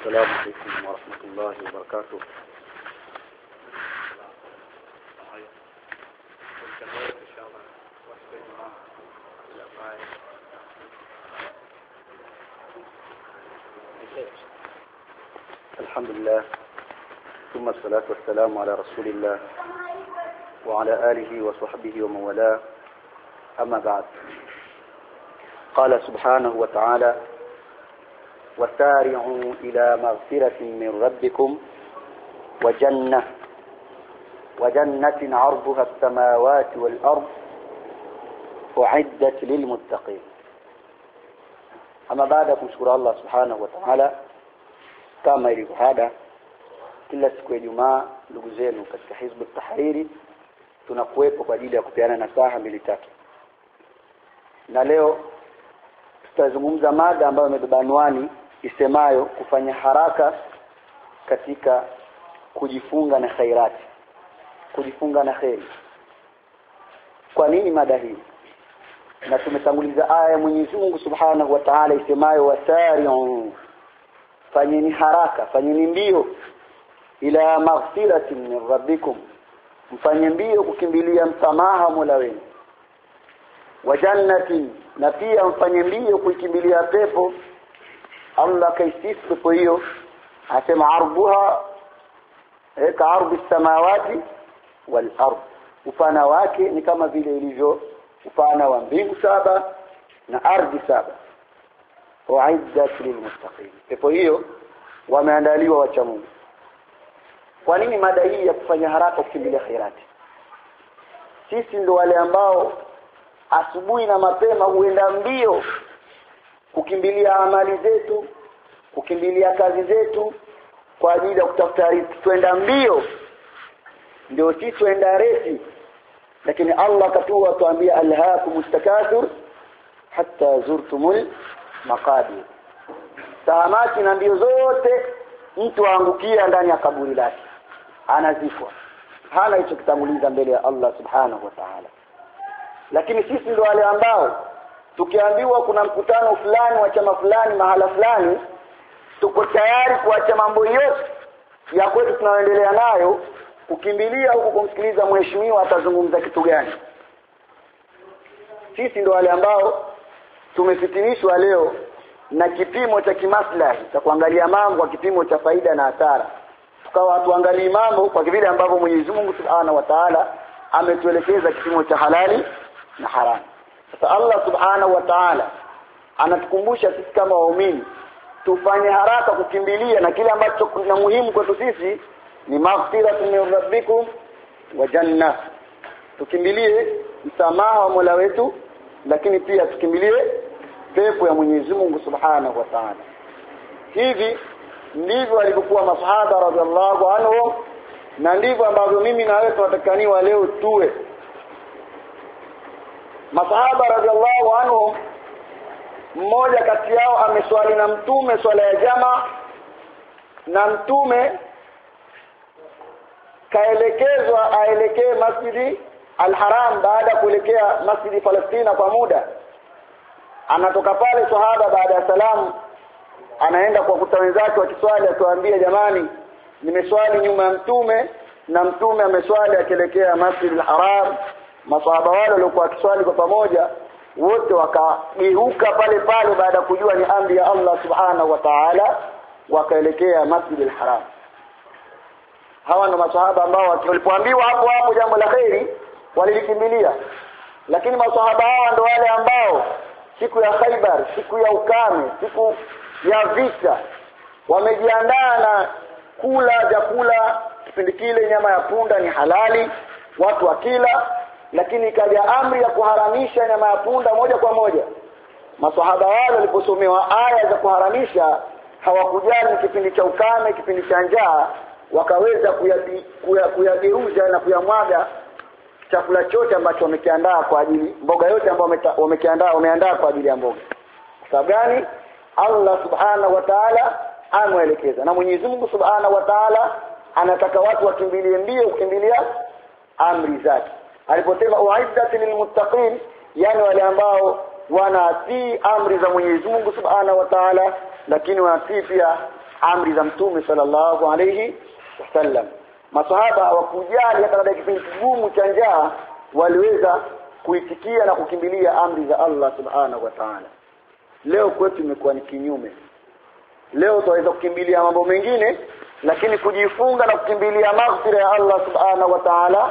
السلام عليكم ورحمة الله وبركاته. الحمد لله ثم الصلاة والسلام على رسول الله وعلى آله وصحبه ومن والاه. أما بعد، قال سبحانه وتعالى: وسارعوا إلى مغفرة من ربكم وجنة عرضها السماوات والأرض أعدت للمتقين. أما بعد، kumshukuru Allah subhanahu wa ta'ala kama ilivyo ada kila siku ya Ijumaa. Ndugu zenu katika Hizb at-Tahriri tunakuwepo kwa ajili ya kupeana nasaha mbili tatu, na leo tutazungumza mada ambayo imebeba anwani isemayo kufanya haraka katika kujifunga na khairati, kujifunga na khairi. Kwa nini mada hii? Na tumetanguliza aya ya Mwenyezi Mungu Subhanahu wa Ta'ala isemayo wasari'u, fanyeni haraka, fanyeni mbio, ila maghfiratin min rabbikum, mfanye mbio kukimbilia msamaha Mola wenu, wa jannatin, na pia mfanye mbio kuikimbilia pepo. Allah kaisifu pepo hiyo, asema arbuha ka arbi samawati wal ard, upana wake ni kama vile ilivyo upana wa mbingu saba na ardhi saba. Uiddat lilmuttaqin, pepo hiyo wameandaliwa wacha Mungu. Kwa nini mada hii ya kufanya haraka kukimbilia khairati? Sisi ndio wale ambao asubuhi na mapema huenda mbio kukimbilia amali zetu, kukimbilia kazi zetu kwa ajili ya kutafuta riziki. Twenda mbio, ndio sisi twenda resi. Lakini Allah katua tuambia alhaakumus takathur hatta zurtumul maqabir. Tahamaki na mbio zote, mtu aangukia ndani ya kaburi lake, anazifwa, hana hicho kitanguliza mbele ya Allah subhanahu wa ta'ala. Lakini sisi ndio wale ambao tukiambiwa kuna mkutano fulani wa chama fulani mahala fulani, tuko tayari kuacha mambo yote ya kwetu tunayoendelea nayo kukimbilia huko kumsikiliza mheshimiwa atazungumza kitu gani. Sisi ndio wale ambao tumefitinishwa leo na kipimo cha kimaslahi cha kuangalia mambo kwa kipimo cha faida na hasara, tukawa tuangalie mambo kwa vile ambavyo Mwenyezi Mungu Subhanahu wa Ta'ala ametuelekeza kipimo cha halali na haramu. Sasa Allah Subhanahu wa Ta'ala anatukumbusha sisi kama waumini tufanye haraka kukimbilia, na kile ambacho ni muhimu kwetu sisi ni maghfiratun min rabbikum wa janna. Tukimbilie msamaha wa Mola wetu, lakini pia tukimbilie pepo ya Mwenyezi Mungu Subhanahu wa Ta'ala. Hivi ndivyo walivyokuwa masahaba radhiallahu anhum, na ndivyo ambavyo mimi na wewe tunatakaniwa leo tuwe. Masahaba radhiallahu anhum, mmoja kati yao ameswali na mtume swala ya jamaa, na mtume kaelekezwa aelekee Masjidi al-Haram baada ya kuelekea Masjidi Palestina kwa muda. Anatoka pale sahaba baada ya salamu, anaenda kwa kuta wenzake wakiswali, atuambia jamani, nimeswali nyuma ya mtume na mtume ameswali akielekea Masjid al-Haram. Masahaba wale walikuwa wakiswali kwa pamoja, wote wakageuka pale pale baada kujua ni amri ya Allah Subhanahu wa Ta'ala, wakaelekea Masjid al-Haram. Hawa ndio masahaba ambao walipoambiwa hapo hapo jambo la khairi walilikimbilia. Lakini masahaba hawa ndio wale ambao siku ya Khaibar, siku ya ukame, siku ya vita, wamejiandaa na kula vyakula. Kipindi kile nyama ya punda ni halali watu wakila, lakini ikaja amri ya kuharamisha nyama ya punda moja kwa moja. Masahaba wale waliposomewa aya za kuharamisha hawakujali kipindi cha ukame, kipindi cha njaa, wakaweza kuyageuza na kuyamwaga chakula chote ambacho wamekiandaa kwa ajili, mboga yote ambayo wameandaa kwa ajili ya mboga. Kwa sababu gani? Allah Subhanahu wa Ta'ala ameelekeza, na Mwenyezi Mungu Subhanahu wa Ta'ala anataka watu wakimbilie mbio kukimbilia amri zake. Aliposema uiddat lilmuttaqin, yani wale ambao wanatii amri za Mwenyezi Mungu Subhanahu wa Ta'ala, lakini wanatii pia amri za mtume sallallahu alayhi wasallam. Masahaba hawakujali hata baada ya kipindi kigumu cha njaa, waliweza kuitikia na kukimbilia amri za Allah subhanahu wa ta'ala. Leo kwetu imekuwa ni kinyume. Leo tunaweza kukimbilia mambo mengine, lakini kujifunga na kukimbilia maghfira ya Allah subhanahu wa ta'ala,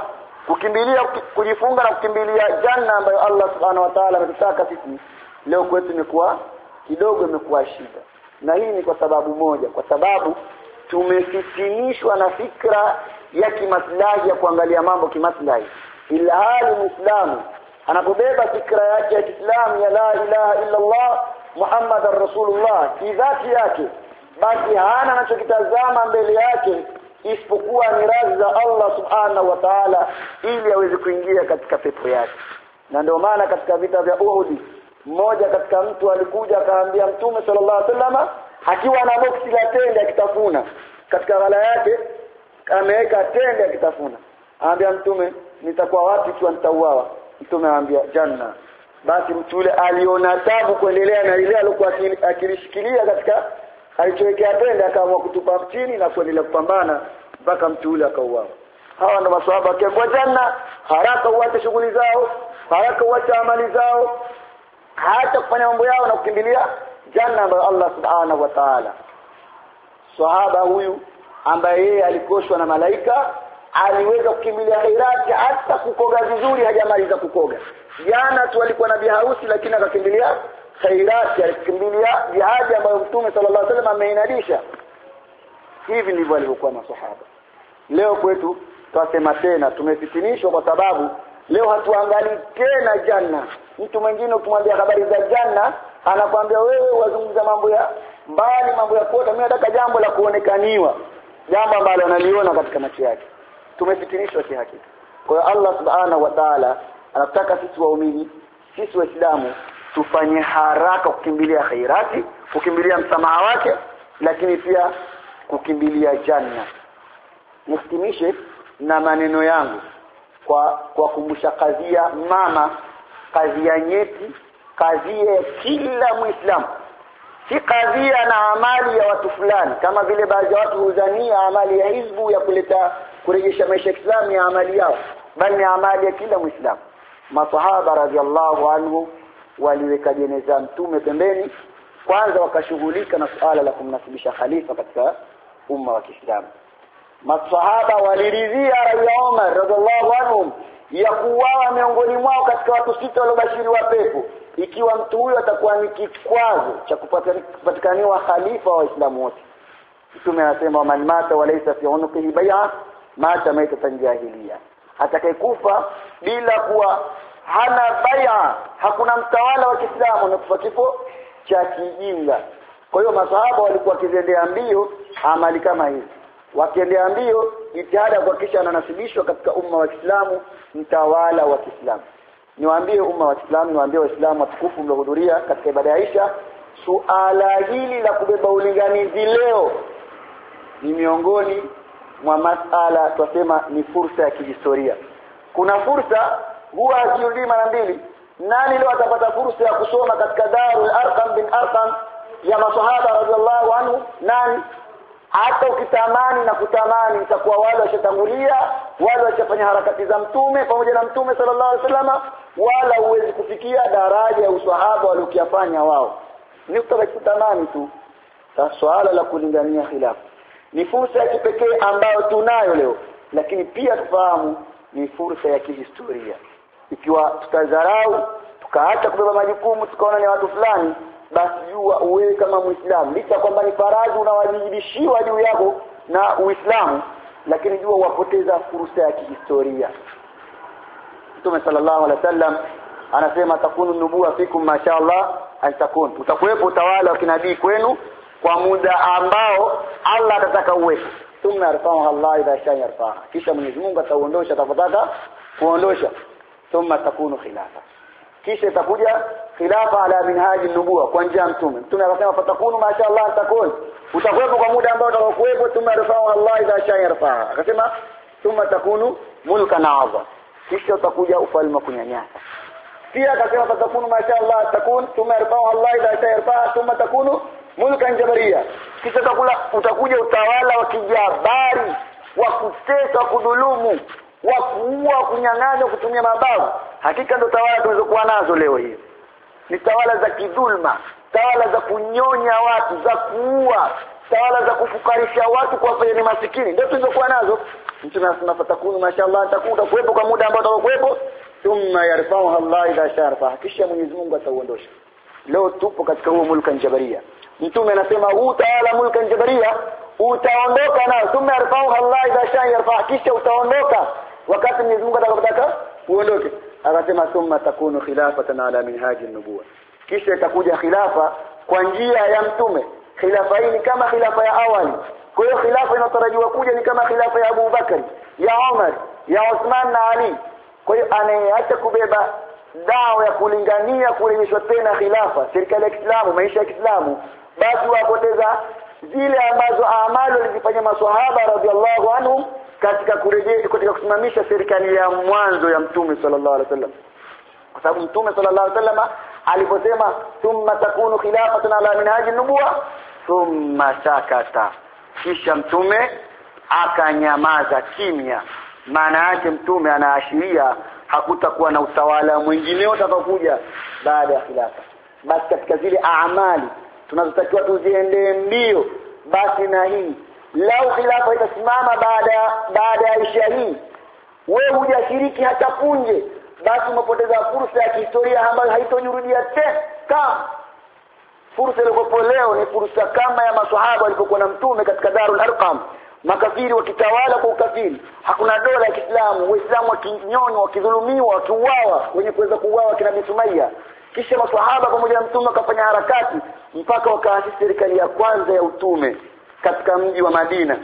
kujifunga na kukimbilia janna ambayo Allah subhanahu wa ta'ala ametutaka sisi, leo kwetu imekuwa kidogo, imekuwa shida. Na hii ni kwa sababu moja, kwa sababu tumefitinishwa na fikra ya kimaslahi, ya kuangalia mambo kimaslahi. Ila hali Muislamu anapobeba fikra yake ya Kiislamu ya la ilaha illa Allah Muhammadar Rasulullah kidhati yake, basi hana anachokitazama mbele yake isipokuwa ni radhi za Allah subhanahu wa ta'ala, ili aweze kuingia katika pepo yake. Na ndio maana katika vita vya Uhud, mmoja katika mtu alikuja akaambia Mtume sallallahu alaihi wasallam, akiwa na boksi la tende akitafuna, katika ghala yake ameweka tende akitafuna. Anambia Mtume, nitakuwa wapi ikiwa nitauawa? Mtume anambia janna. Basi mtu yule aliona tabu kuendelea na ile alikuwa akilishikilia katika alichowekea tende, akaamua kutupa chini na kuendelea kupambana mpaka mtu yule akauawa. Hawa ndio maswahaba kwa janna. Haraka uache shughuli zao, haraka uache amali zao, hata kufanya mambo yao na kukimbilia janna ambayo Allah subhanahu wa ta'ala. Sahaba huyu ambaye yeye alikoshwa na malaika, aliweza kukimbilia khairati, hata kukoga vizuri hajamaliza kukoga. Jana tu alikuwa na biharusi, lakini akakimbilia khairati, alikimbilia jihad ambayo Mtume sallallahu alaihi wasallam ameinadisha. Hivi ndivyo walivyokuwa maswahaba. Leo kwetu twasema tena tumefitinishwa, kwa sababu leo hatuangalii tena janna. Mtu mwingine ukimwambia habari za janna, anakuambia wewe wazungumza mambo ya mbali, mambo ya kota. Mimi nataka jambo la kuonekaniwa, jambo ambalo analiona katika macho yake. Tumefitinishwa kihakika. Kwa hiyo Allah subhanahu wa ta'ala anataka sisi waumini, sisi waislamu, tufanye haraka kukimbilia khairati, kukimbilia msamaha wake, lakini pia kukimbilia janna. Nihitimishe na maneno yangu kwa kumbusha kadhia mama, kadhia nyeti, kadhia ya kila Muislamu. Si kadhia na amali ya watu fulani, kama vile baadhi ya watu hudhania amali ya hizbu ya kurejesha maisha ya Kiislamu ya amali yao, bali ni amali ya kila Muislamu. Masahaba radhiallahu anhu waliweka jeneza Mtume pembeni, kwanza wakashughulika na suala la kumnasibisha khalifa katika umma wa Kiislamu. Masahaba waliridhia rai ya Umar radhiallahu anhu ya kuuawa miongoni mwao katika watu 6 waliobashiriwa pepo, ikiwa mtu huyo atakuwa ni kikwazo cha kupatikaniwa khalifa wa Waislamu wote. Mtume anasema, man mata walaysa fi unuqihi bay'a mata maitatan jahiliya. Atakayekufa bila kuwa hana bai'a, hakuna mtawala wa Kiislamu, na kufa kifo cha kijinga. Kwa hiyo masahaba walikuwa wakiendea mbio amali kama hizi, wakiendea mbio jitihada kuhakikisha ananasibishwa katika umma wa Kiislamu mtawala wa Kiislamu. Niwaambie umma wa Kiislamu, niwaambie waislamu watukufu mliohudhuria katika ibada ya Isha, suala hili la kubeba ulinganizi leo ni miongoni mwa masala tunasema ni fursa ya kihistoria. Kuna fursa huwa hazirudi mara mbili. Nani leo atapata fursa ya kusoma katika Darul Arqam bin Arqam ya masahaba radhiallahu anhu? Nani? Hata ukitamani na kutamani, itakuwa wale washatangulia, wale washafanya harakati za Mtume pamoja na Mtume sallallahu alaihi wasallam, wala huwezi kufikia daraja ya uswahaba waliokifanya wao. Ni kutamani tu. Sasa swala la kulingania khilafa ni fursa ya kipekee ambayo tunayo leo, lakini pia tufahamu ni fursa ya kihistoria. Ikiwa tutadharau, tukaacha kubeba majukumu, tukaona ni watu fulani, basi jua uwe kama Muislamu, licha kwamba ni faradhi unawajibishiwa juu yako na Uislamu, lakini jua wapoteza fursa ya kihistoria. Mtume sallallahu alaihi wasallam anasema, takunu nubuwa fikum mashaallah antakun, utakuwepo utawala wa kinabii kwenu kwa muda ambao Allah atataka uwepo. Thumma yarfa'u Allah idha sha'a yarfa', kisha Mwenyezi Mungu ataondosha atapotaka kuondosha. Thumma takunu khilafa, kisha itakuja khilafa ala minhaji nubuwa, kwa njia ya Mtume. Mtume akasema, fatakunu mashaallah antakun, utakuwepo kwa muda ambao utakuwepo. Thumma yarfa'u Allah idha sha'a yarfa', akasema thumma takunu mulkan 'azima, kisha utakuja ufalme kunyanyasa. Pia akasema fatakunu mashaallah takun, thumma yarfa'u Allah idha sha'a yarfa', thumma takunu mulkan jabaria, kisha utakuja utawala wa kijabari wa kutesa, wa kudhulumu, wa kuua, kunyang'anya, kutumia mabavu. Hakika ndio tawala tunazokuwa nazo leo hii. Ni tawala za kidhulma, tawala za kunyonya watu, za kuua, tawala za kufukarisha watu kwa fanya ni masikini. Ndio tulizokuwa nazo. Mtume anasema fatakunu mashallah atakuta kuwepo kwa muda ambao utakuwepo, thumma yarfa'u Allah idha sharfa, kisha Mwenyezi Mungu atauondosha. Leo tupo katika huo mulkan jabaria. Mtume anasema huu tawala mulkan jabaria utaondoka nao, thumma yarfa'u Allah idha sharfa, kisha utaondoka wakati Mwenyezi Mungu atakapotaka uondoke. Akasema thumma takunu khilafatan ala minhaji an-nubuwah, kisha itakuja khilafa kwa njia ya mtume. Khilafa hii ni kama khilafa ya awali. Kwa hiyo khilafa inatarajiwa kuja ni kama khilafa ya Abu Bakari, ya Umar, ya Uthman na Ali. Kwa hiyo anayeacha kubeba dawa ya kulingania kurejeshwa tena khilafa, serikali ya Kiislamu, maisha ya Kiislamu, basi wapoteza zile ambazo amali walizifanya maswahaba radhiallahu anhum katika kusimamisha serikali ya mwanzo ya Mtume sallallahu alaihi wasallam. Kwa sababu Mtume sallallahu alaihi wasallam aliposema thumma takunu khilafatan ala minhaji an-nubuwah, thumma sakata, kisha Mtume akanyamaza kimya. Maana yake Mtume anaashiria hakutakuwa na utawala mwingine utakaokuja baada ya khilafa. Basi katika zile amali tunazotakiwa tuziende mbio, basi na hii lau khilafa itasimama baada ya isha hii, wewe hujashiriki hata punje, basi umepoteza fursa ya kihistoria ambayo haitojurudia tena. Kama fursa iliyokuwa leo ni fursa kama ya maswahaba walipokuwa na Mtume katika Darul Arqam, makafiri wakitawala kwa ukafiri, hakuna dola ya Kiislamu, Waislamu wakinyonywa, wakidhulumiwa, wakiuawa, wenye kuweza kuuawa kina Sumayya. Kisha maswahaba pamoja na Mtume wakafanya harakati mpaka wakaasisi serikali ya kwanza ya utume katika mji wa Madina.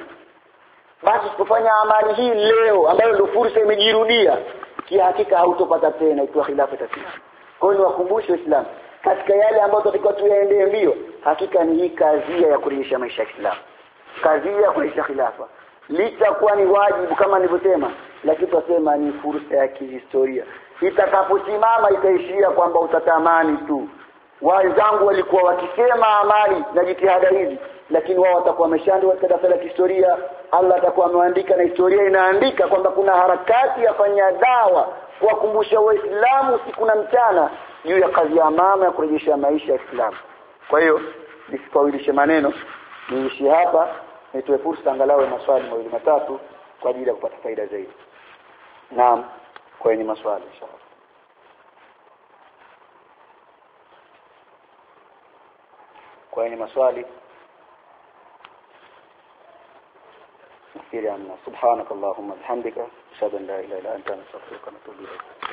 Basi usipofanya amali hii leo ambayo ndio fursa imejirudia, hakika hautopata tena ikiwa khilafa itasimama. Kwa hiyo niwakumbushe Waislamu katika yale ambayo tunatakiwa tuyaendee mbio, hakika ni hii kazi ya kurejesha maisha ya Kiislamu, kazi ya kurejesha khilafa. Licha kuwa ni wajibu kama nilivyosema, lakini tunasema ni fursa ya kihistoria. Itakaposimama itaishia kwamba utatamani tu. Wenzangu walikuwa wakisema amali na jitihada hizi, lakini wao watakuwa wameshaandika katika daftari la historia. Allah atakuwa ameandika na historia inaandika kwamba kuna harakati ya fanya dawa kuwakumbusha Waislamu usiku na mchana juu ya kazi ya mama ya kurejesha maisha ya Kiislamu. Kwa hiyo nisipawilishe maneno, niishi hapa, nitoe fursa angalau maswali mawili matatu kwa ajili ya kupata faida zaidi. Naam, kwenye maswali inshallah. Kwenye maswali nafikiri amna. Subhanakallahumma bihamdika ashhadu an la ilaha illa anta astaghfiruka wa atubu ilayk.